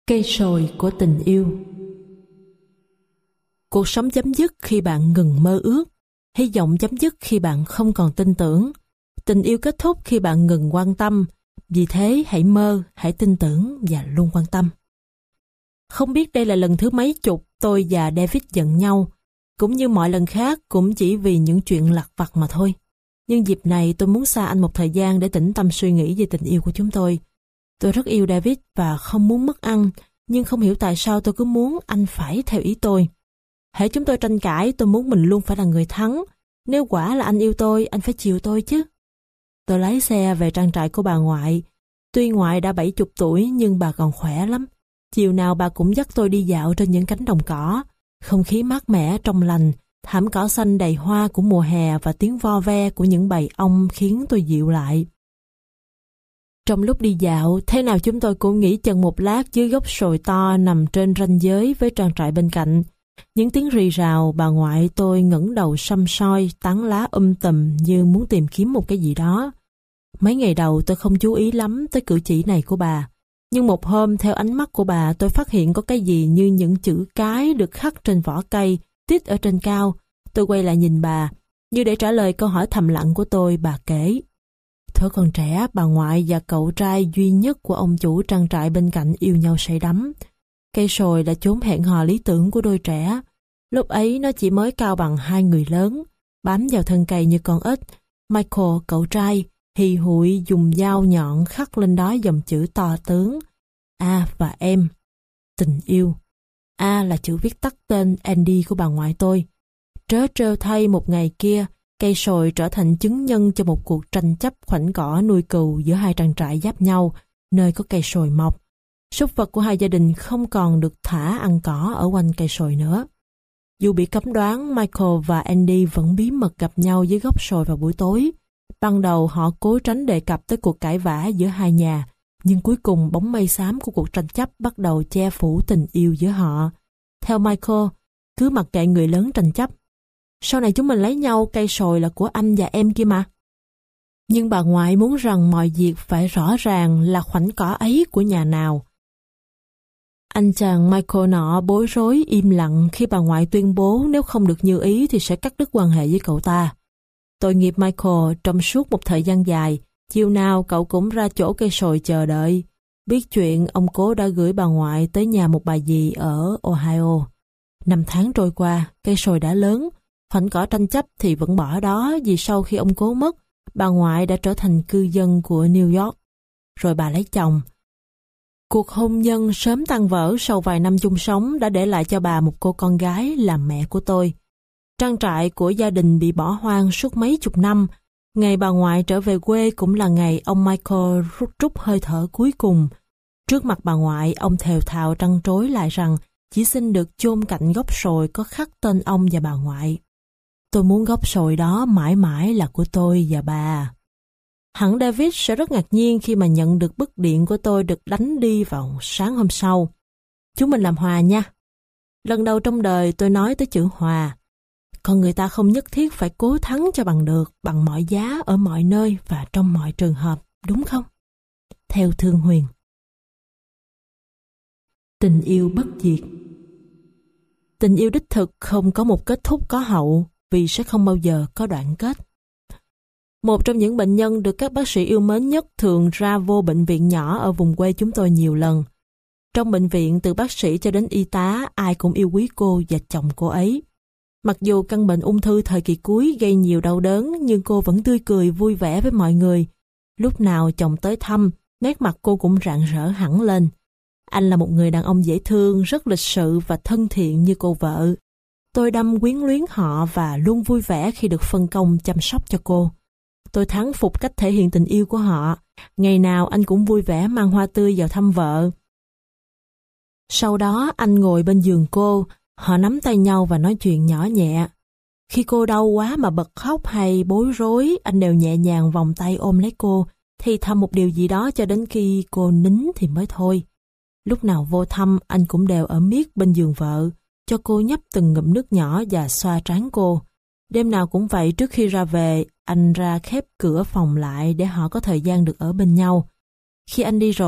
Cây sồi của tình yêu. Cuộc sống chấm dứt khi bạn ngừng mơ ước. Hy vọng chấm dứt khi bạn không còn tin tưởng. Tình yêu kết thúc khi bạn ngừng quan tâm. Vì thế hãy mơ, hãy tin tưởng và luôn quan tâm. Không biết đây là lần thứ mấy chục tôi và David giận nhau. Cũng như mọi lần khác, cũng chỉ vì những chuyện lặt vặt mà thôi. Nhưng dịp này tôi muốn xa anh một thời gian để tĩnh tâm suy nghĩ về tình yêu của chúng tôi. Tôi rất yêu David và không muốn mất anh, nhưng không hiểu tại sao tôi cứ muốn anh phải theo ý tôi. Hễ chúng tôi tranh cãi, tôi muốn mình luôn phải là người thắng. Nếu quả là anh yêu tôi, anh phải chiều tôi chứ. Tôi lái xe về trang trại của bà ngoại. Tuy ngoại đã 70 tuổi nhưng bà còn khỏe lắm. Chiều nào bà cũng dắt tôi đi dạo trên những cánh đồng cỏ. Không khí mát mẻ trong lành, thảm cỏ xanh đầy hoa của mùa hè và tiếng vo ve của những bầy ong khiến tôi dịu lại. Trong lúc đi dạo, thế nào chúng tôi cũng nghỉ chân một lát dưới gốc sồi to nằm trên ranh giới với trang trại bên cạnh. Những tiếng rì rào, bà ngoại tôi ngẩng đầu săm soi, tán lá tùm như muốn tìm kiếm một cái gì đó. Mấy ngày đầu tôi không chú ý lắm tới cử chỉ này của bà. Nhưng một hôm theo ánh mắt của bà tôi phát hiện có cái gì như những chữ cái được khắc trên vỏ cây, tít ở trên cao. Tôi quay lại nhìn bà, như để trả lời câu hỏi thầm lặng của tôi, bà kể. Thuở còn trẻ, bà ngoại và cậu trai duy nhất của ông chủ trang trại bên cạnh yêu nhau say đắm. Cây sồi là chốn hẹn hò lý tưởng của đôi trẻ. Lúc ấy nó chỉ mới cao bằng hai người lớn, bám vào thân cây như con ếch. Michael, cậu trai, hì hụi dùng dao nhọn khắc lên đó dòng chữ to tướng. A và em. Tình yêu. A là chữ viết tắt tên Andy của bà ngoại tôi. Trớ trêu thay một ngày kia, cây sồi trở thành chứng nhân cho một cuộc tranh chấp khoảnh cỏ nuôi cừu giữa hai trang trại giáp nhau, nơi có cây sồi mọc. Súc vật của hai gia đình không còn được thả ăn cỏ ở quanh cây sồi nữa. Dù bị cấm đoán, Michael và Andy vẫn bí mật gặp nhau dưới gốc sồi vào buổi tối. Ban đầu họ cố tránh đề cập tới cuộc cãi vã giữa hai nhà, nhưng cuối cùng bóng mây xám của cuộc tranh chấp bắt đầu che phủ tình yêu giữa họ. Theo Michael, cứ mặc kệ người lớn tranh chấp. Sau này chúng mình lấy nhau, cây sồi là của anh và em kia mà. Nhưng bà ngoại muốn rằng mọi việc phải rõ ràng là khoảnh cỏ ấy của nhà nào. Anh chàng Michael nọ bối rối im lặng khi bà ngoại tuyên bố nếu không được như ý thì sẽ cắt đứt quan hệ với cậu ta. Tội nghiệp Michael, trong suốt một thời gian dài, chiều nào cậu cũng ra chỗ cây sồi chờ đợi. Biết chuyện, ông cố đã gửi bà ngoại tới nhà một bà dì ở Ohio. 5 tháng trôi qua, cây sồi đã lớn, khoảnh cỏ tranh chấp thì vẫn bỏ đó vì sau khi ông cố mất, bà ngoại đã trở thành cư dân của New York. Rồi bà lấy chồng. Cuộc hôn nhân sớm tan vỡ sau vài năm chung sống đã để lại cho bà một cô con gái làm mẹ của tôi. Trang trại của gia đình bị bỏ hoang suốt mấy chục năm. Ngày bà ngoại trở về quê cũng là ngày ông Michael rút trút hơi thở cuối cùng. Trước mặt bà ngoại, ông thều thào trăn trối lại rằng chỉ xin được chôn cạnh gốc sồi có khắc tên ông và bà ngoại. Tôi muốn gốc sồi đó mãi mãi là của tôi và bà. Hẳn David sẽ rất ngạc nhiên khi mà nhận được bức điện của tôi được đánh đi vào sáng hôm sau. Chúng mình làm hòa nha. Lần đầu trong đời tôi nói tới chữ hòa. Con người ta không nhất thiết phải cố thắng cho bằng được, bằng mọi giá, ở mọi nơi và trong mọi trường hợp, đúng không? Theo Thương Huyền. Tình yêu bất diệt. Tình yêu đích thực không có một kết thúc có hậu, vì sẽ không bao giờ có đoạn kết. Một trong những bệnh nhân được các bác sĩ yêu mến nhất thường ra vô bệnh viện nhỏ ở vùng quê chúng tôi nhiều lần. Trong bệnh viện, từ bác sĩ cho đến y tá, ai cũng yêu quý cô và chồng cô ấy. Mặc dù căn bệnh ung thư thời kỳ cuối gây nhiều đau đớn, nhưng cô vẫn tươi cười vui vẻ với mọi người. Lúc nào chồng tới thăm, nét mặt cô cũng rạng rỡ hẳn lên. Anh là một người đàn ông dễ thương, rất lịch sự và thân thiện như cô vợ. Tôi đâm quyến luyến họ và luôn vui vẻ khi được phân công chăm sóc cho cô. Tôi thán phục cách thể hiện tình yêu của họ. Ngày nào anh cũng vui vẻ mang hoa tươi vào thăm vợ. Sau đó anh ngồi bên giường cô, họ nắm tay nhau và nói chuyện nhỏ nhẹ. Khi cô đau quá mà bật khóc hay bối rối, anh đều nhẹ nhàng vòng tay ôm lấy cô, thì thầm một điều gì đó cho đến khi cô nín thì mới thôi. Lúc nào vô thăm, anh cũng đều ở miết bên giường vợ, cho cô nhấp từng ngụm nước nhỏ và xoa trán cô. Đêm nào cũng vậy, trước khi ra về, anh ra khép cửa phòng lại để họ có thời gian được ở bên nhau. Khi anh đi rồi,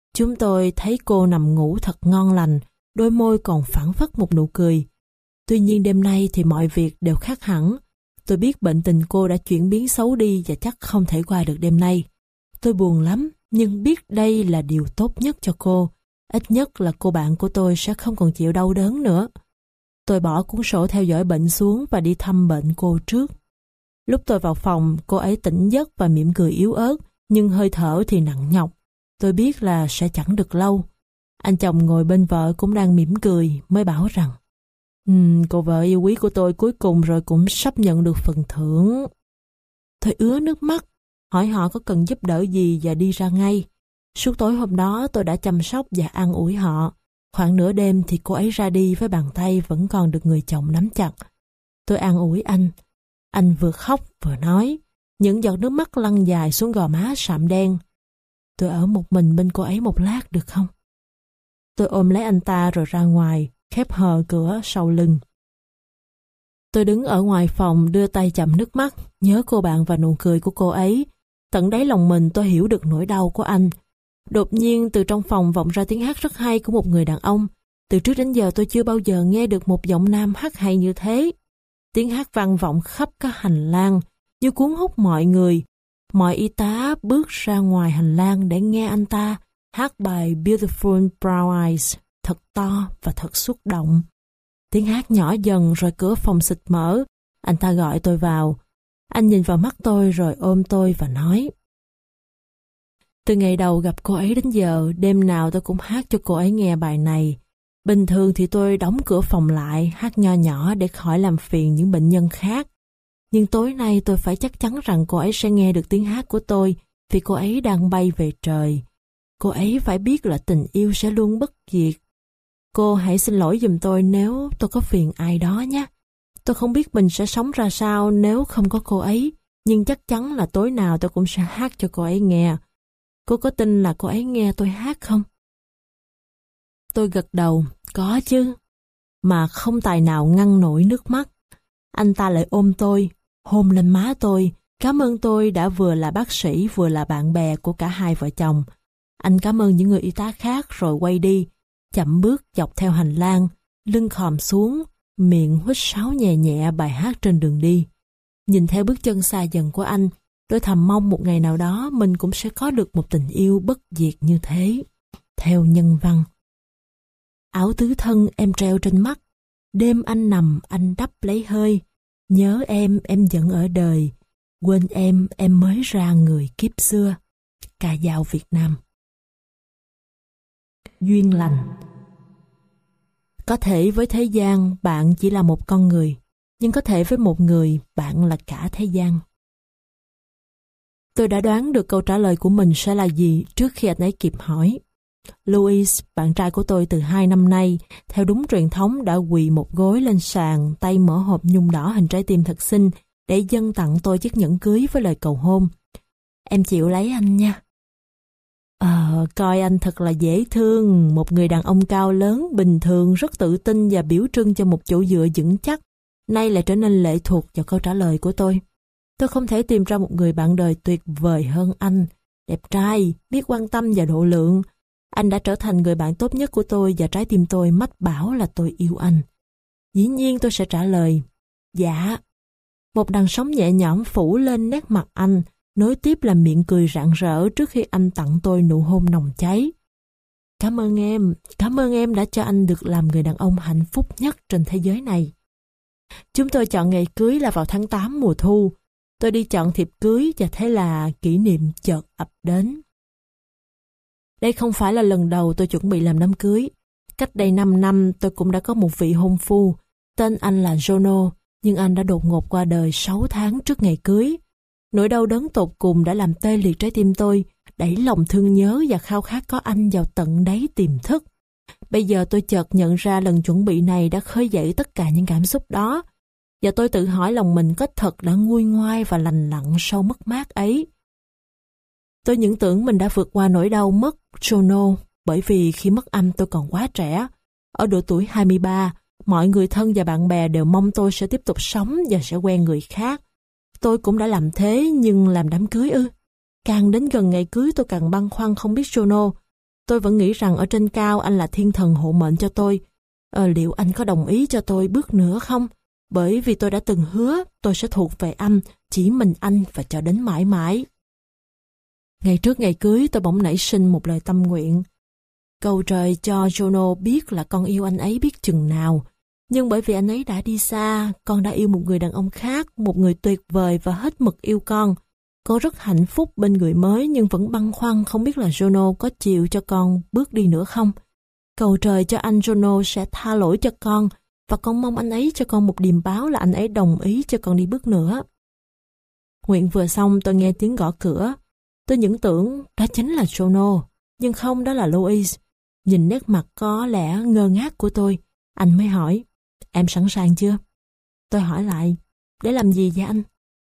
Chúng tôi thấy cô nằm ngủ thật ngon lành, đôi môi còn phảng phất một nụ cười. Tuy nhiên đêm nay thì mọi việc đều khác hẳn. Tôi biết bệnh tình cô đã chuyển biến xấu đi và chắc không thể qua được đêm nay. Tôi buồn lắm, nhưng biết đây là điều tốt nhất cho cô. Ít nhất là cô bạn của tôi sẽ không còn chịu đau đớn nữa. Tôi bỏ cuốn sổ theo dõi bệnh xuống và đi thăm bệnh cô trước. Lúc tôi vào phòng, cô ấy tỉnh giấc và mỉm cười yếu ớt, nhưng hơi thở thì nặng nhọc. Tôi biết là sẽ chẳng được lâu. Anh chồng ngồi bên vợ cũng đang mỉm cười, mới bảo rằng cô vợ yêu quý của tôi cuối cùng rồi cũng sắp nhận được phần thưởng. Tôi ứa nước mắt, hỏi họ có cần giúp đỡ gì và đi ra ngay. Suốt tối hôm đó tôi đã chăm sóc và an ủi họ. Khoảng nửa đêm thì cô ấy ra đi với bàn tay vẫn còn được người chồng nắm chặt. Tôi an ủi anh. Anh vừa khóc vừa nói, những giọt nước mắt lăn dài xuống gò má sạm đen. Tôi ở một mình bên cô ấy một lát được không? Tôi ôm lấy anh ta rồi ra ngoài, khép hờ cửa sau lưng. Tôi đứng ở ngoài phòng đưa tay chậm nước mắt, nhớ cô bạn và nụ cười của cô ấy. Tận đáy lòng mình tôi hiểu được nỗi đau của anh. Đột nhiên từ trong phòng vọng ra tiếng hát rất hay của một người đàn ông. Từ trước đến giờ tôi chưa bao giờ nghe được một giọng nam hát hay như thế. Tiếng hát vang vọng khắp các hành lang, như cuốn hút mọi người. Mọi y tá bước ra ngoài hành lang để nghe anh ta hát bài Beautiful Brown Eyes thật to và thật xúc động. Tiếng hát nhỏ dần rồi cửa phòng xịt mở. Anh ta gọi tôi vào. Anh nhìn vào mắt tôi rồi ôm tôi và nói: từ ngày đầu gặp cô ấy đến giờ, đêm nào tôi cũng hát cho cô ấy nghe bài này. Bình thường thì tôi đóng cửa phòng lại, hát nho nhỏ để khỏi làm phiền những bệnh nhân khác. Nhưng tối nay tôi phải chắc chắn rằng cô ấy sẽ nghe được tiếng hát của tôi, vì cô ấy đang bay về trời. Cô ấy phải biết là tình yêu sẽ luôn bất diệt. Cô hãy xin lỗi giùm tôi nếu tôi có phiền ai đó nhé. Tôi không biết mình sẽ sống ra sao nếu không có cô ấy, nhưng chắc chắn là tối nào tôi cũng sẽ hát cho cô ấy nghe. Cô có tin là cô ấy nghe tôi hát không? Tôi gật đầu, có chứ, mà không tài nào ngăn nổi nước mắt. Anh ta lại ôm tôi, hôn lên má tôi, cảm ơn tôi đã vừa là bác sĩ vừa là bạn bè của cả hai vợ chồng. Anh cảm ơn những người y tá khác rồi quay đi, chậm bước dọc theo hành lang, lưng khòm xuống, miệng huýt sáo nhẹ nhẹ bài hát trên đường đi. Nhìn theo bước chân xa dần của anh, tôi thầm mong một ngày nào đó mình cũng sẽ có được một tình yêu bất diệt như thế. Theo nhân văn. Áo tứ thân em treo trên mắt, đêm anh nằm anh đắp lấy hơi, nhớ em vẫn ở đời, quên em mới ra người kiếp xưa. Ca dao Việt Nam. Duyên lành. Có thể với thế gian bạn chỉ là một con người, nhưng có thể với một người bạn là cả thế gian. Tôi đã đoán được câu trả lời của mình sẽ là gì trước khi anh ấy kịp hỏi. Louis, bạn trai của tôi từ 2 năm nay, theo đúng truyền thống đã quỳ một gối lên sàn, tay mở hộp nhung đỏ hình trái tim thật xinh để dâng tặng tôi chiếc nhẫn cưới với lời cầu hôn. Em chịu lấy anh nha. Coi anh thật là dễ thương, một người đàn ông cao lớn, bình thường, rất tự tin và biểu trưng cho một chỗ dựa vững chắc, nay lại trở nên lệ thuộc vào câu trả lời của tôi. Tôi không thể tìm ra một người bạn đời tuyệt vời hơn anh, đẹp trai, biết quan tâm và độ lượng. Anh đã trở thành người bạn tốt nhất của tôi và trái tim tôi mách bảo là tôi yêu anh. Dĩ nhiên tôi sẽ trả lời, dạ. Một đằng sóng nhẹ nhõm phủ lên nét mặt anh, nối tiếp là miệng cười rạng rỡ trước khi anh tặng tôi nụ hôn nồng cháy. Cảm ơn em đã cho anh được làm người đàn ông hạnh phúc nhất trên thế giới này. Chúng tôi chọn ngày cưới là vào tháng 8 mùa thu. Tôi đi chọn thiệp cưới và thế là kỷ niệm chợt ập đến. Đây không phải là lần đầu tôi chuẩn bị làm đám cưới. Cách đây 5 năm tôi cũng đã có một vị hôn phu, tên anh là Jono, nhưng anh đã đột ngột qua đời 6 tháng trước ngày cưới. Nỗi đau đớn tột cùng đã làm tê liệt trái tim tôi, đẩy lòng thương nhớ và khao khát có anh vào tận đáy tiềm thức. Bây giờ tôi chợt nhận ra lần chuẩn bị này đã khơi dậy tất cả những cảm xúc đó, và tôi tự hỏi lòng mình có thật đã nguôi ngoai và lành lặn sau mất mát ấy. Tôi những tưởng mình đã vượt qua nỗi đau mất Jono, bởi vì khi mất anh tôi còn quá trẻ. Ở độ tuổi 23, mọi người thân và bạn bè đều mong tôi sẽ tiếp tục sống và sẽ quen người khác. Tôi cũng đã làm thế, nhưng làm đám cưới ư? Càng đến gần ngày cưới tôi càng băn khoăn không biết Jono. Tôi vẫn nghĩ rằng ở trên cao anh là thiên thần hộ mệnh cho tôi. Liệu anh có đồng ý cho tôi bước nữa không? Bởi vì tôi đã từng hứa tôi sẽ thuộc về anh, chỉ mình anh và cho đến mãi mãi. Ngày trước ngày cưới tôi bỗng nảy sinh một lời tâm nguyện. Cầu trời cho Jono biết là con yêu anh ấy biết chừng nào. Nhưng bởi vì anh ấy đã đi xa, con đã yêu một người đàn ông khác, một người tuyệt vời và hết mực yêu con. Cô rất hạnh phúc bên người mới nhưng vẫn băn khoăn không biết là Jono có chịu cho con bước đi nữa không. Cầu trời cho anh Jono sẽ tha lỗi cho con và con mong anh ấy cho con một điềm báo là anh ấy đồng ý cho con đi bước nữa. Nguyện vừa xong tôi nghe tiếng gõ cửa. Tôi những tưởng đó chính là Jono, nhưng không, đó là Louis. Nhìn nét mặt có lẽ ngơ ngác của tôi, anh mới hỏi, em sẵn sàng chưa? Tôi hỏi lại, để làm gì vậy anh?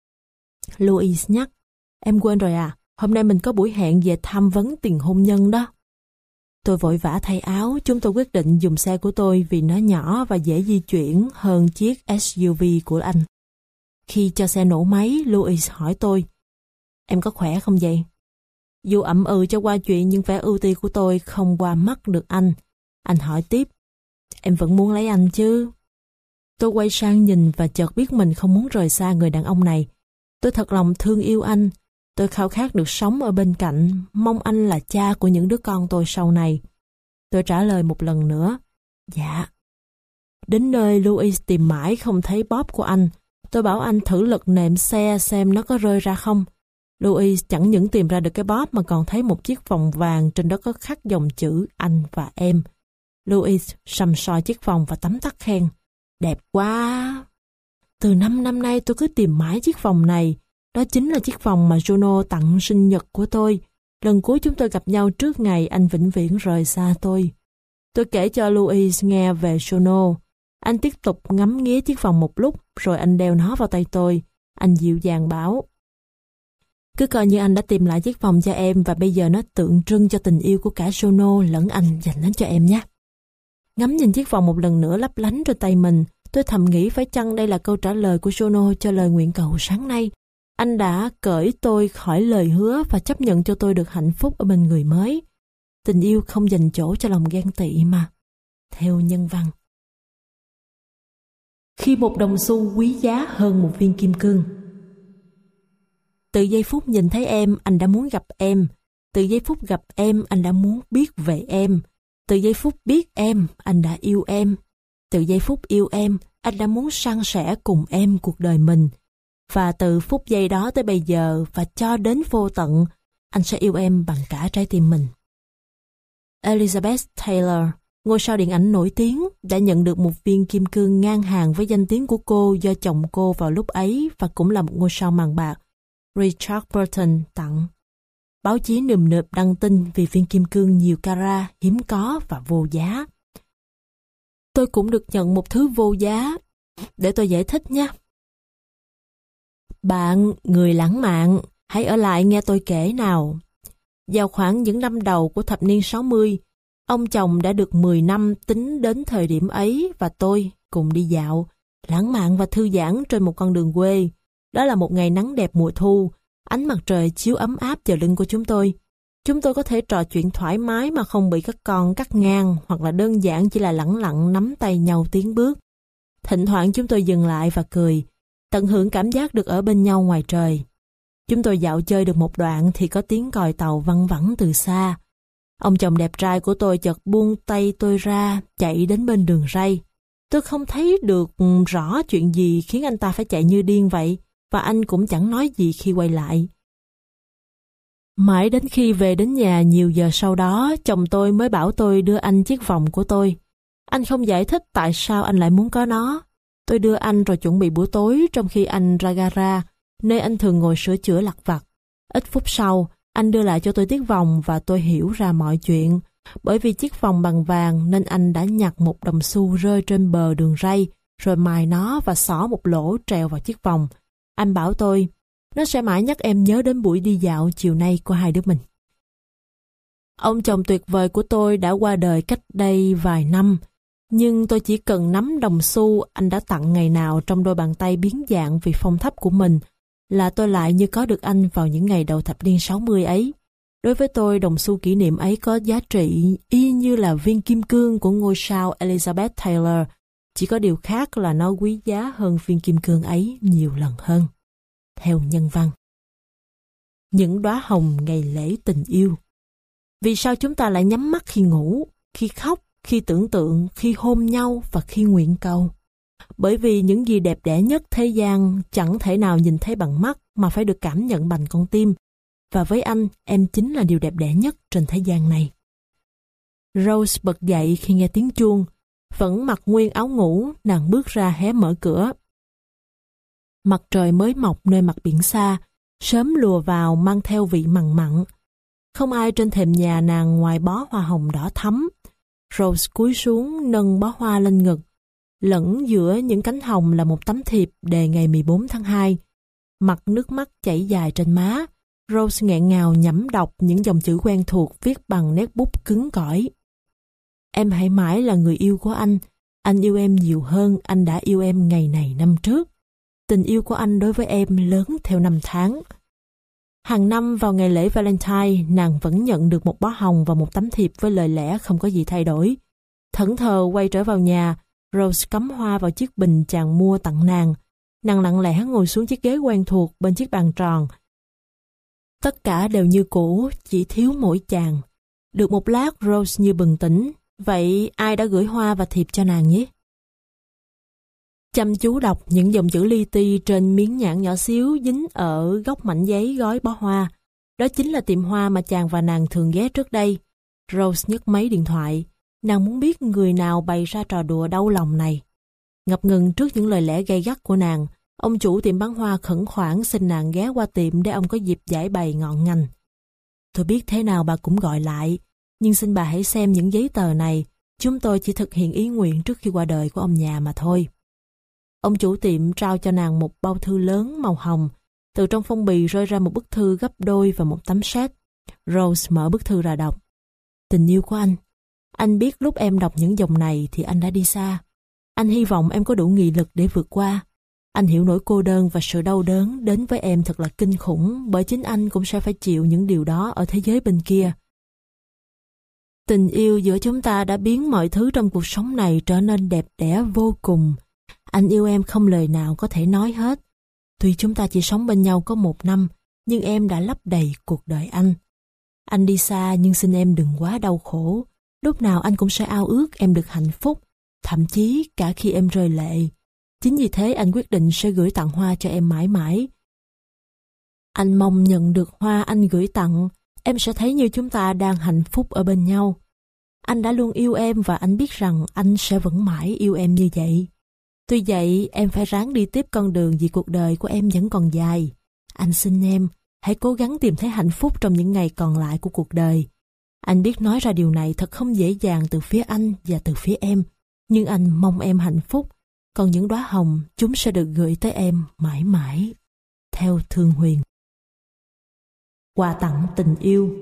Louis nhắc, em quên rồi à, hôm nay mình có buổi hẹn về tham vấn tiền hôn nhân đó. Tôi vội vã thay áo, chúng tôi quyết định dùng xe của tôi vì nó nhỏ và dễ di chuyển hơn chiếc SUV của anh. Khi cho xe nổ máy, Louis hỏi tôi, em có khỏe không vậy? Dù ậm ừ cho qua chuyện nhưng vẻ ưu tiên của tôi không qua mắt được anh. Anh hỏi tiếp, em vẫn muốn lấy anh chứ? Tôi quay sang nhìn và chợt biết mình không muốn rời xa người đàn ông này. Tôi thật lòng thương yêu anh. Tôi khao khát được sống ở bên cạnh, mong anh là cha của những đứa con tôi sau này. Tôi trả lời một lần nữa, dạ. Đến nơi Louis tìm mãi không thấy bóp của anh. Tôi bảo anh thử lật nệm xe xem nó có rơi ra không. Louis chẳng những tìm ra được cái bóp mà còn thấy một chiếc vòng vàng, trên đó có khắc dòng chữ anh và em. Louis săm soi chiếc vòng và tấm tắc khen, đẹp quá. Từ 5 năm nay tôi cứ tìm mãi chiếc vòng này. Đó chính là chiếc vòng mà Jono tặng sinh nhật của tôi. Lần cuối chúng tôi gặp nhau trước ngày anh vĩnh viễn rời xa tôi. Tôi kể cho Louis nghe về Jono. Anh tiếp tục ngắm nghía chiếc vòng một lúc, rồi anh đeo nó vào tay tôi. Anh dịu dàng bảo, cứ coi như anh đã tìm lại chiếc vòng cho em và bây giờ nó tượng trưng cho tình yêu của cả Jono lẫn anh dành nó cho em nhé. Ngắm nhìn chiếc vòng một lần nữa lấp lánh trên tay mình, tôi thầm nghĩ phải chăng đây là câu trả lời của Jono cho lời nguyện cầu sáng nay. Anh đã cởi tôi khỏi lời hứa và chấp nhận cho tôi được hạnh phúc ở bên người mới. Tình yêu không dành chỗ cho lòng ghen tị mà. Theo nhân văn. Khi một đồng xu quý giá hơn một viên kim cương. Từ giây phút nhìn thấy em, anh đã muốn gặp em. Từ giây phút gặp em, anh đã muốn biết về em. Từ giây phút biết em, anh đã yêu em. Từ giây phút yêu em, anh đã muốn san sẻ cùng em cuộc đời mình. Và từ phút giây đó tới bây giờ và cho đến vô tận, anh sẽ yêu em bằng cả trái tim mình. Elizabeth Taylor, ngôi sao điện ảnh nổi tiếng, đã nhận được một viên kim cương ngang hàng với danh tiếng của cô do chồng cô vào lúc ấy và cũng là một ngôi sao màn bạc, Richard Burton, tặng. Báo chí nườm nượp đăng tin vì viên kim cương nhiều carat, hiếm có và vô giá. Tôi cũng được nhận một thứ vô giá. Để tôi giải thích nhé. Bạn, người lãng mạn, hãy ở lại nghe tôi kể nào. Vào khoảng những năm đầu của thập niên 60, ông chồng đã được 10 năm tính đến thời điểm ấy và tôi cùng đi dạo, lãng mạn và thư giãn trên một con đường quê. Đó là một ngày nắng đẹp mùa thu, ánh mặt trời chiếu ấm áp vào lưng của chúng tôi. Chúng tôi có thể trò chuyện thoải mái mà không bị các con cắt ngang hoặc là đơn giản chỉ là lẳng lặng nắm tay nhau tiến bước. Thỉnh thoảng chúng tôi dừng lại và cười, tận hưởng cảm giác được ở bên nhau ngoài trời. Chúng tôi dạo chơi được một đoạn thì có tiếng còi tàu văng vẳng từ xa. Ông chồng đẹp trai của tôi chợt buông tay tôi ra, chạy đến bên đường ray. Tôi không thấy được rõ chuyện gì khiến anh ta phải chạy như điên vậy, và anh cũng chẳng nói gì khi quay lại. Mãi đến khi về đến nhà nhiều giờ sau đó, chồng tôi mới bảo tôi đưa anh chiếc vòng của tôi. Anh không giải thích tại sao anh lại muốn có nó. Tôi đưa anh rồi chuẩn bị bữa tối trong khi anh ra gara, nơi anh thường ngồi sửa chữa lặt vặt. Ít phút sau, anh đưa lại cho tôi chiếc vòng và tôi hiểu ra mọi chuyện. Bởi vì chiếc vòng bằng vàng nên anh đã nhặt một đồng xu rơi trên bờ đường ray, rồi mài nó và xỏ một lỗ treo vào chiếc vòng. Anh bảo tôi, nó sẽ mãi nhắc em nhớ đến buổi đi dạo chiều nay của hai đứa mình. Ông chồng tuyệt vời của tôi đã qua đời cách đây vài năm, nhưng tôi chỉ cần nắm đồng xu anh đã tặng ngày nào trong đôi bàn tay biến dạng vì phong thấp của mình là tôi lại như có được anh vào những ngày đầu thập niên 60 ấy. Đối với tôi, đồng xu kỷ niệm ấy có giá trị y như là viên kim cương của ngôi sao Elizabeth Taylor, chỉ có điều khác là nó quý giá hơn viên kim cương ấy nhiều lần hơn. Theo nhân văn. Những đóa hồng ngày lễ tình yêu. Vì sao chúng ta lại nhắm mắt khi ngủ, khi khóc, khi tưởng tượng, khi hôn nhau và khi nguyện cầu? Bởi vì những gì đẹp đẽ nhất thế gian chẳng thể nào nhìn thấy bằng mắt mà phải được cảm nhận bằng con tim. Và với anh, em chính là điều đẹp đẽ nhất trên thế gian này. Rose bật dậy khi nghe tiếng chuông. Vẫn mặc nguyên áo ngủ, nàng bước ra hé mở cửa. Mặt trời mới mọc nơi mặt biển xa, sớm lùa vào mang theo vị mặn mặn. Không ai trên thềm nhà nàng ngoài bó hoa hồng đỏ thắm. Rose cúi xuống nâng bó hoa lên ngực. Lẫn giữa những cánh hồng là một tấm thiệp đề ngày 14 tháng 2. Mặt nước mắt chảy dài trên má. Rose nghẹn ngào nhẩm đọc những dòng chữ quen thuộc viết bằng nét bút cứng cỏi. Em hãy mãi là người yêu của anh yêu em nhiều hơn anh đã yêu em ngày này năm trước. Tình yêu của anh đối với em lớn theo năm tháng. Hàng năm vào ngày lễ Valentine, nàng vẫn nhận được một bó hồng và một tấm thiệp với lời lẽ không có gì thay đổi. Thẫn thờ quay trở vào nhà, Rose cắm hoa vào chiếc bình chàng mua tặng nàng. Nàng lặng lẽ ngồi xuống chiếc ghế quen thuộc bên chiếc bàn tròn. Tất cả đều như cũ, chỉ thiếu mỗi chàng. Được một lát Rose như bừng tỉnh. Vậy ai đã gửi hoa và thiệp cho nàng nhé? Chăm chú đọc những dòng chữ li ti trên miếng nhãn nhỏ xíu dính ở góc mảnh giấy gói bó hoa. Đó chính là tiệm hoa mà chàng và nàng thường ghé trước đây. Rose nhấc máy điện thoại. Nàng muốn biết người nào bày ra trò đùa đau lòng này. Ngập ngừng trước những lời lẽ gay gắt của nàng, ông chủ tiệm bán hoa khẩn khoản xin nàng ghé qua tiệm để ông có dịp giải bày ngọn ngành. Tôi biết thế nào bà cũng gọi lại, nhưng xin bà hãy xem những giấy tờ này. Chúng tôi chỉ thực hiện ý nguyện trước khi qua đời của ông nhà mà thôi. Ông chủ tiệm trao cho nàng một bao thư lớn màu hồng. Từ trong phong bì rơi ra một bức thư gấp đôi và một tấm séc. Rose mở bức thư ra đọc. Tình yêu của anh biết lúc em đọc những dòng này thì anh đã đi xa. Anh hy vọng em có đủ nghị lực để vượt qua. Anh hiểu nỗi cô đơn và sự đau đớn đến với em thật là kinh khủng, bởi chính anh cũng sẽ phải chịu những điều đó ở thế giới bên kia. Tình yêu giữa chúng ta đã biến mọi thứ trong cuộc sống này trở nên đẹp đẽ vô cùng. Anh yêu em không lời nào có thể nói hết. Tuy chúng ta chỉ sống bên nhau có 1 năm, nhưng em đã lấp đầy cuộc đời anh. Anh đi xa nhưng xin em đừng quá đau khổ. Lúc nào anh cũng sẽ ao ước em được hạnh phúc, thậm chí cả khi em rơi lệ. Chính vì thế anh quyết định sẽ gửi tặng hoa cho em mãi mãi. Anh mong nhận được hoa anh gửi tặng, em sẽ thấy như chúng ta đang hạnh phúc ở bên nhau. Anh đã luôn yêu em và anh biết rằng anh sẽ vẫn mãi yêu em như vậy. Tuy vậy, em phải ráng đi tiếp con đường vì cuộc đời của em vẫn còn dài. Anh xin em, hãy cố gắng tìm thấy hạnh phúc trong những ngày còn lại của cuộc đời. Anh biết nói ra điều này thật không dễ dàng từ phía anh và từ phía em, nhưng anh mong em hạnh phúc, còn những đóa hồng chúng sẽ được gửi tới em mãi mãi. Theo Thương Huyền. Quà tặng tình yêu.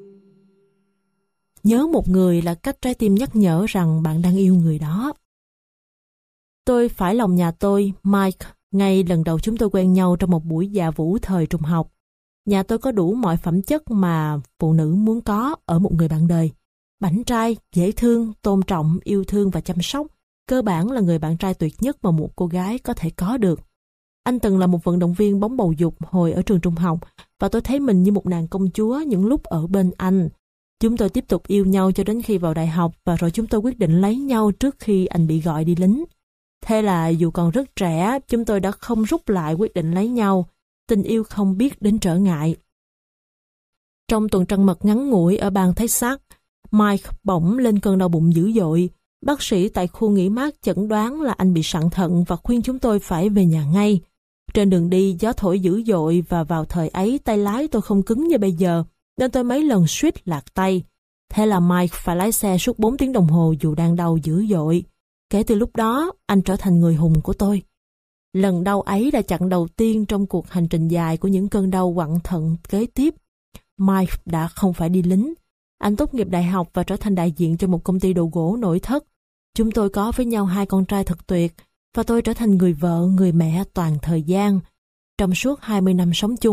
Nhớ một người là cách trái tim nhắc nhở rằng bạn đang yêu người đó. Tôi phải lòng nhà tôi, Mike, ngay lần đầu chúng tôi quen nhau trong một buổi dạ vũ thời trung học. Nhà tôi có đủ mọi phẩm chất mà phụ nữ muốn có ở một người bạn đời. Bảnh trai, dễ thương, tôn trọng, yêu thương và chăm sóc, cơ bản là người bạn trai tuyệt nhất mà một cô gái có thể có được. Anh từng là một vận động viên bóng bầu dục hồi ở trường trung học và tôi thấy mình như một nàng công chúa những lúc ở bên anh. Chúng tôi tiếp tục yêu nhau cho đến khi vào đại học và rồi chúng tôi quyết định lấy nhau trước khi anh bị gọi đi lính. Thế là dù còn rất trẻ, chúng tôi đã không rút lại quyết định lấy nhau. Tình yêu không biết đến trở ngại. Trong tuần trăng mật ngắn ngủi ở bang Texas, Mike bỗng lên cơn đau bụng dữ dội. Bác sĩ tại khu nghỉ mát chẩn đoán là anh bị sạn thận và khuyên chúng tôi phải về nhà ngay. Trên đường đi, gió thổi dữ dội và vào thời ấy tay lái tôi không cứng như bây giờ, nên tôi mấy lần suýt lạc tay. Thế là Mike phải lái xe suốt 4 tiếng đồng hồ dù đang đau dữ dội. Kể từ lúc đó, anh trở thành người hùng của tôi. Lần đau ấy là chặng đầu tiên trong cuộc hành trình dài của những cơn đau quặn thận kế tiếp. Mike đã không phải đi lính. Anh tốt nghiệp đại học và trở thành đại diện cho một công ty đồ gỗ nội thất. Chúng tôi có với nhau 2 con trai thật tuyệt, và tôi trở thành người vợ, người mẹ toàn thời gian. Trong suốt 20 năm sống chung,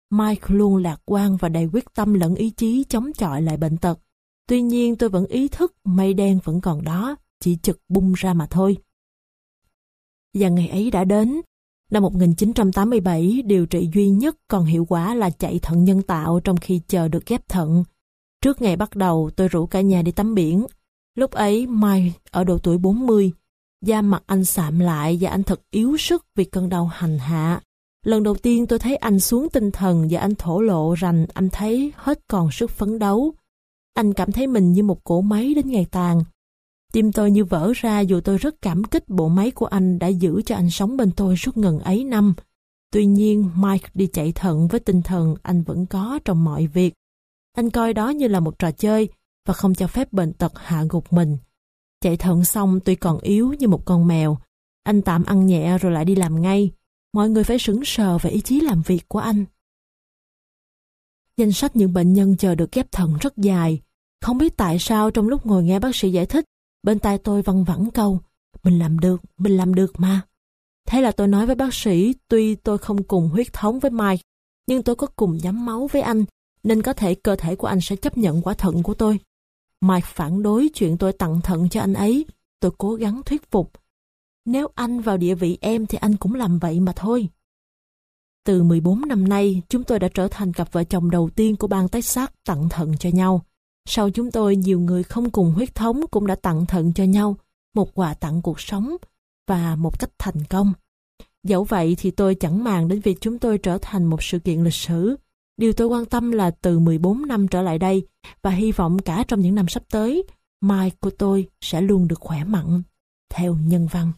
Mike luôn lạc quan và đầy quyết tâm lẫn ý chí chống chọi lại bệnh tật. Tuy nhiên tôi vẫn ý thức mây đen vẫn còn đó, chỉ chực bung ra mà thôi. Và ngày ấy đã đến. Năm 1987, điều trị duy nhất còn hiệu quả là chạy thận nhân tạo trong khi chờ được ghép thận. Trước ngày bắt đầu, tôi rủ cả nhà đi tắm biển. Lúc ấy, Mike ở độ tuổi 40. Da mặt anh sạm lại và anh thật yếu sức vì cơn đau hành hạ. Lần đầu tiên tôi thấy anh xuống tinh thần và anh thổ lộ rằng anh thấy hết còn sức phấn đấu. Anh cảm thấy mình như một cỗ máy đến ngày tàn. Tim tôi như vỡ ra dù tôi rất cảm kích bộ máy của anh đã giữ cho anh sống bên tôi suốt ngần ấy năm. Tuy nhiên, Mike đi chạy thận với tinh thần anh vẫn có trong mọi việc. Anh coi đó như là một trò chơi và không cho phép bệnh tật hạ gục mình. Chạy thận xong tuy còn yếu như một con mèo. Anh tạm ăn nhẹ rồi lại đi làm ngay. Mọi người phải sững sờ về ý chí làm việc của anh. Danh sách những bệnh nhân chờ được ghép thận rất dài. Không biết tại sao trong lúc ngồi nghe bác sĩ giải thích, bên tai tôi văng vẳng câu, mình làm được mà. Thế là tôi nói với bác sĩ, tuy tôi không cùng huyết thống với Mike, nhưng tôi có cùng nhóm máu với anh, nên có thể cơ thể của anh sẽ chấp nhận quả thận của tôi. Mike phản đối chuyện tôi tặng thận cho anh ấy. Tôi cố gắng thuyết phục. Nếu anh vào địa vị em thì anh cũng làm vậy mà thôi. Từ 14 năm nay, chúng tôi đã trở thành cặp vợ chồng đầu tiên của bang Texas tặng thận cho nhau. Sau chúng tôi, nhiều người không cùng huyết thống cũng đã tặng thận cho nhau, một quà tặng cuộc sống và một cách thành công. Dẫu vậy thì tôi chẳng màng đến việc chúng tôi trở thành một sự kiện lịch sử. Điều tôi quan tâm là từ 14 năm trở lại đây và hy vọng cả trong những năm sắp tới, Mike của tôi sẽ luôn được khỏe mạnh. Theo nhân văn.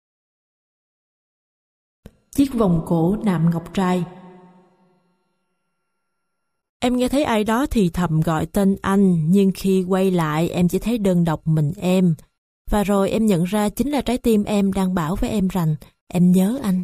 Chiếc vòng cổ nạm ngọc trai. Em nghe thấy ai đó thì thầm gọi tên anh, nhưng khi quay lại em chỉ thấy đơn độc mình em. Và rồi em nhận ra chính là trái tim em đang bảo với em rằng em nhớ anh.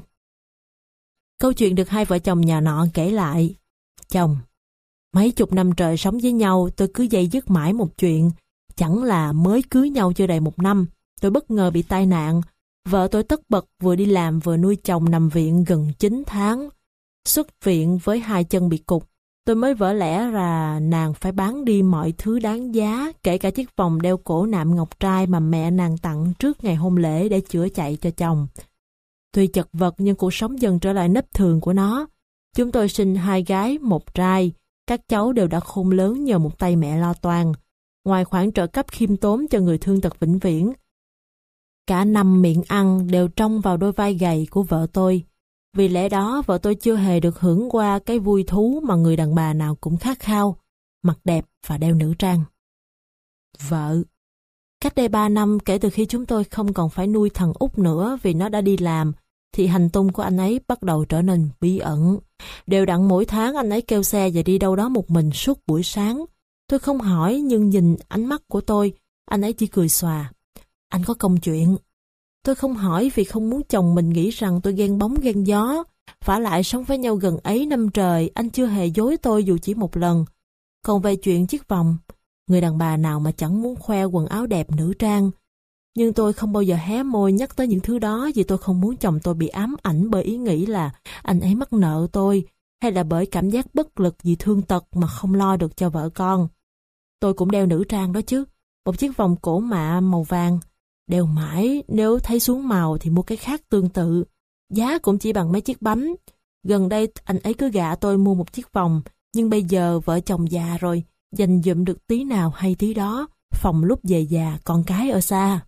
Câu chuyện được hai vợ chồng nhà nọ kể lại. Chồng: mấy chục năm trời sống với nhau, tôi cứ day dứt mãi một chuyện. Chẳng là mới cưới nhau chưa đầy một năm, tôi bất ngờ bị tai nạn. Vợ tôi tất bật vừa đi làm vừa nuôi chồng nằm viện gần 9 tháng. Xuất viện với hai chân bị cụt, tôi mới vỡ lẽ là nàng phải bán đi mọi thứ đáng giá, kể cả chiếc vòng đeo cổ nạm ngọc trai mà mẹ nàng tặng trước ngày hôn lễ để chữa chạy cho chồng. Tuy chật vật nhưng cuộc sống dần trở lại nếp thường của nó. Chúng tôi sinh hai gái, một trai. Các cháu đều đã khôn lớn nhờ một tay mẹ lo toan. Ngoài khoản trợ cấp khiêm tốn cho người thương tật vĩnh viễn, cả năm miệng ăn đều trông vào đôi vai gầy của vợ tôi. Vì lẽ đó vợ tôi chưa hề được hưởng qua cái vui thú mà người đàn bà nào cũng khát khao, mặc đẹp và đeo nữ trang. Vợ. Cách đây 3 năm kể từ khi chúng tôi không còn phải nuôi thằng út nữa vì nó đã đi làm, thì hành tung của anh ấy bắt đầu trở nên bí ẩn. Đều đặn mỗi tháng anh ấy kêu xe và đi đâu đó một mình suốt buổi sáng. Tôi không hỏi nhưng nhìn ánh mắt của tôi, anh ấy chỉ cười xòa. Anh có công chuyện. Tôi không hỏi vì không muốn chồng mình nghĩ rằng tôi ghen bóng ghen gió. Vả lại sống với nhau gần ấy năm trời, anh chưa hề dối tôi dù chỉ một lần. Còn về chuyện chiếc vòng, người đàn bà nào mà chẳng muốn khoe quần áo đẹp nữ trang. Nhưng tôi không bao giờ hé môi nhắc tới những thứ đó vì tôi không muốn chồng tôi bị ám ảnh bởi ý nghĩ là anh ấy mắc nợ tôi, hay là bởi cảm giác bất lực vì thương tật mà không lo được cho vợ con. Tôi cũng đeo nữ trang đó chứ, một chiếc vòng cổ mạ màu vàng. Đeo mãi, nếu thấy xuống màu thì mua cái khác tương tự. Giá cũng chỉ bằng mấy chiếc bánh. Gần đây anh ấy cứ gạ tôi mua một chiếc vòng, nhưng bây giờ vợ chồng già rồi, dành dụm được tí nào hay tí đó, phòng lúc về già con cái ở xa.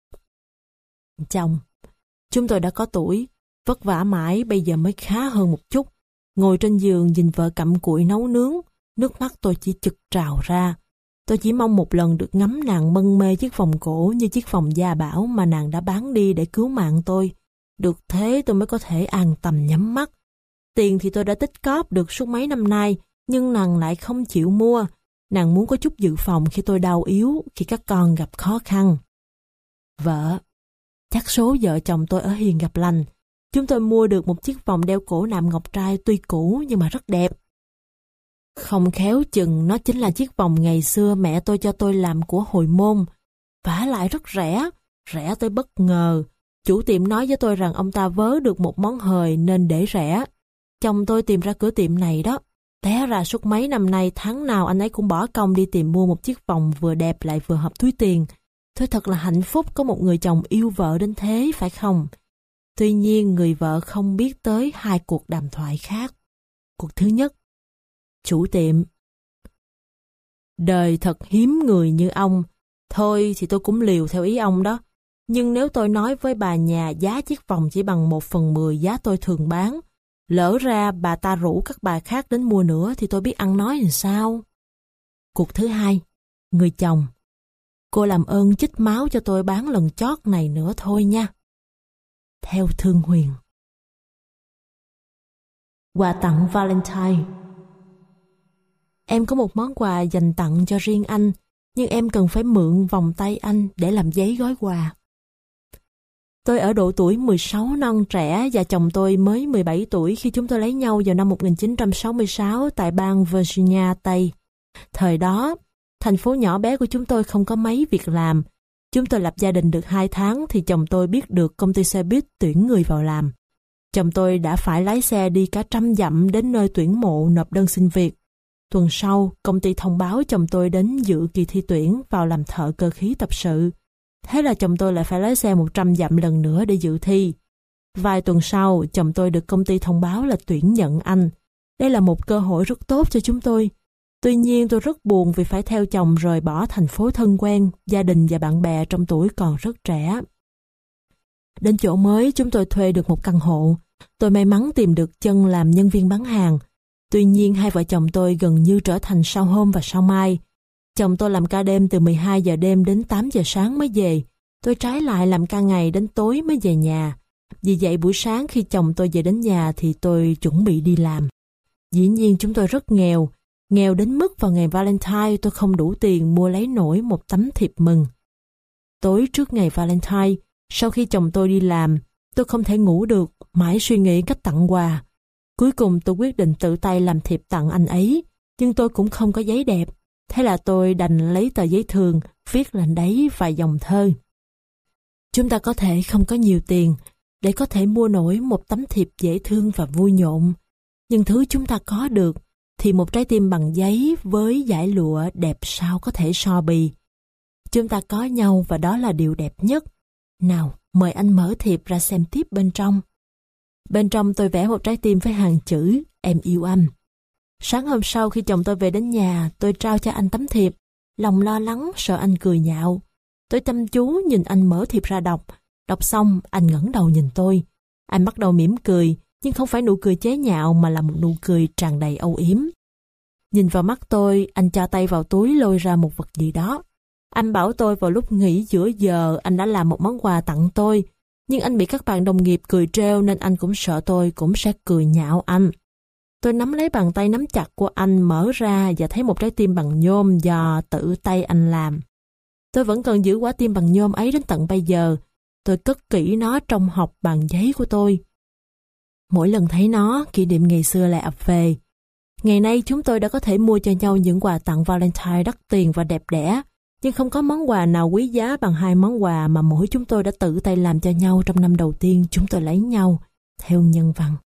Chồng, chúng tôi đã có tuổi, vất vả mãi bây giờ mới khá hơn một chút. Ngồi trên giường nhìn vợ cặm cụi nấu nướng, nước mắt tôi chỉ chực trào ra. Tôi chỉ mong một lần được ngắm nàng mân mê chiếc vòng cổ như chiếc vòng gia bảo mà nàng đã bán đi để cứu mạng tôi. Được thế tôi mới có thể an tâm nhắm mắt. Tiền thì tôi đã tích cóp được suốt mấy năm nay, nhưng nàng lại không chịu mua. Nàng muốn có chút dự phòng khi tôi đau yếu, khi các con gặp khó khăn. Vợ, chắc số vợ chồng tôi ở hiền gặp lành. Chúng tôi mua được một chiếc vòng đeo cổ nạm ngọc trai tuy cũ nhưng mà rất đẹp. Không khéo chừng nó chính là chiếc vòng ngày xưa mẹ tôi cho tôi làm của hồi môn. Vả lại rất rẻ, rẻ tới bất ngờ. Chủ tiệm nói với tôi rằng ông ta vớ được một món hời nên để rẻ. Chồng tôi tìm ra cửa tiệm này đó, Té ra suốt mấy năm nay, tháng nào anh ấy cũng bỏ công đi tìm mua một chiếc vòng vừa đẹp lại vừa hợp túi tiền. Tôi thật là hạnh phúc có một người chồng yêu vợ đến thế, phải không? Tuy nhiên, người vợ không biết tới hai cuộc đàm thoại khác. Cuộc thứ nhất, chủ tiệm. Đời thật hiếm người như ông. Thôi thì tôi cũng liều theo ý ông đó. Nhưng nếu tôi nói với bà nhà giá chiếc vòng chỉ bằng 1/10 giá tôi thường bán, lỡ ra bà ta rủ các bà khác đến mua nữa thì tôi biết ăn nói làm sao. Cuộc thứ hai, người chồng. Cô làm ơn chích máu cho tôi bán lần chót này nữa thôi nha. Theo Thương Huyền. Quà tặng Valentine. Em có một món quà dành tặng cho riêng anh, nhưng em cần phải mượn vòng tay anh để làm giấy gói quà. Tôi ở độ tuổi 16 non trẻ và chồng tôi mới 17 tuổi khi chúng tôi lấy nhau vào năm 1966 tại bang Virginia Tây. Thời đó, thành phố nhỏ bé của chúng tôi không có mấy việc làm. Chúng tôi lập gia đình được 2 tháng thì chồng tôi biết được công ty xe buýt tuyển người vào làm. Chồng tôi đã phải lái xe đi cả 100 dặm đến nơi tuyển mộ nộp đơn xin việc. Tuần sau, công ty thông báo chồng tôi đến dự kỳ thi tuyển vào làm thợ cơ khí tập sự. Thế là chồng tôi lại phải lái xe 100 dặm lần nữa để dự thi. Vài tuần sau, chồng tôi được công ty thông báo là tuyển nhận anh. Đây là một cơ hội rất tốt cho chúng tôi. Tuy nhiên tôi rất buồn vì phải theo chồng rời bỏ thành phố thân quen, gia đình và bạn bè trong tuổi còn rất trẻ. Đến chỗ mới chúng tôi thuê được một căn hộ. Tôi may mắn tìm được chân làm nhân viên bán hàng. Tuy nhiên hai vợ chồng tôi gần như trở thành sao hôm và sao mai. Chồng tôi làm ca đêm từ 12 giờ đêm đến 8 giờ sáng mới về. Tôi trái lại làm ca ngày đến tối mới về nhà. Vì vậy buổi sáng khi chồng tôi về đến nhà thì tôi chuẩn bị đi làm. Dĩ nhiên chúng tôi rất nghèo. Nghèo đến mức vào ngày Valentine tôi không đủ tiền mua lấy nổi một tấm thiệp mừng. Tối trước ngày Valentine, sau khi chồng tôi đi làm, tôi không thể ngủ được, mãi suy nghĩ cách tặng quà. Cuối cùng tôi quyết định tự tay làm thiệp tặng anh ấy, nhưng tôi cũng không có giấy đẹp. Thế là tôi đành lấy tờ giấy thường, viết lên đấy vài dòng thơ. Chúng ta có thể không có nhiều tiền để có thể mua nổi một tấm thiệp dễ thương và vui nhộn. Nhưng thứ chúng ta có được thì một trái tim bằng giấy với dải lụa đẹp sao có thể so bì. Chúng ta có nhau và đó là điều đẹp nhất. Nào, mời anh mở thiệp ra xem tiếp bên trong. Bên trong tôi vẽ một trái tim với hàng chữ em yêu anh. Sáng hôm sau khi chồng tôi về đến nhà, tôi trao cho anh tấm thiệp, lòng lo lắng sợ anh cười nhạo. Tôi chăm chú nhìn anh mở thiệp ra đọc. Đọc xong, anh ngẩng đầu nhìn tôi. Anh bắt đầu mỉm cười, nhưng không phải nụ cười chế nhạo mà là một nụ cười tràn đầy âu yếm. Nhìn vào mắt tôi, anh cho tay vào túi lôi ra một vật gì đó. Anh bảo tôi vào lúc nghỉ giữa giờ anh đã làm một món quà tặng tôi, nhưng anh bị các bạn đồng nghiệp cười trêu nên anh cũng sợ tôi cũng sẽ cười nhạo anh. Tôi nắm lấy bàn tay nắm chặt của anh mở ra và thấy một trái tim bằng nhôm do tự tay anh làm. Tôi vẫn còn giữ quả tim bằng nhôm ấy đến tận bây giờ. Tôi cất kỹ nó trong hộc bằng giấy của tôi. Mỗi lần thấy nó, kỷ niệm ngày xưa lại ập về. Ngày nay chúng tôi đã có thể mua cho nhau những quà tặng Valentine đắt tiền và đẹp đẽ, nhưng không có món quà nào quý giá bằng hai món quà mà mỗi chúng tôi đã tự tay làm cho nhau trong năm đầu tiên chúng tôi lấy nhau. Theo nhân văn.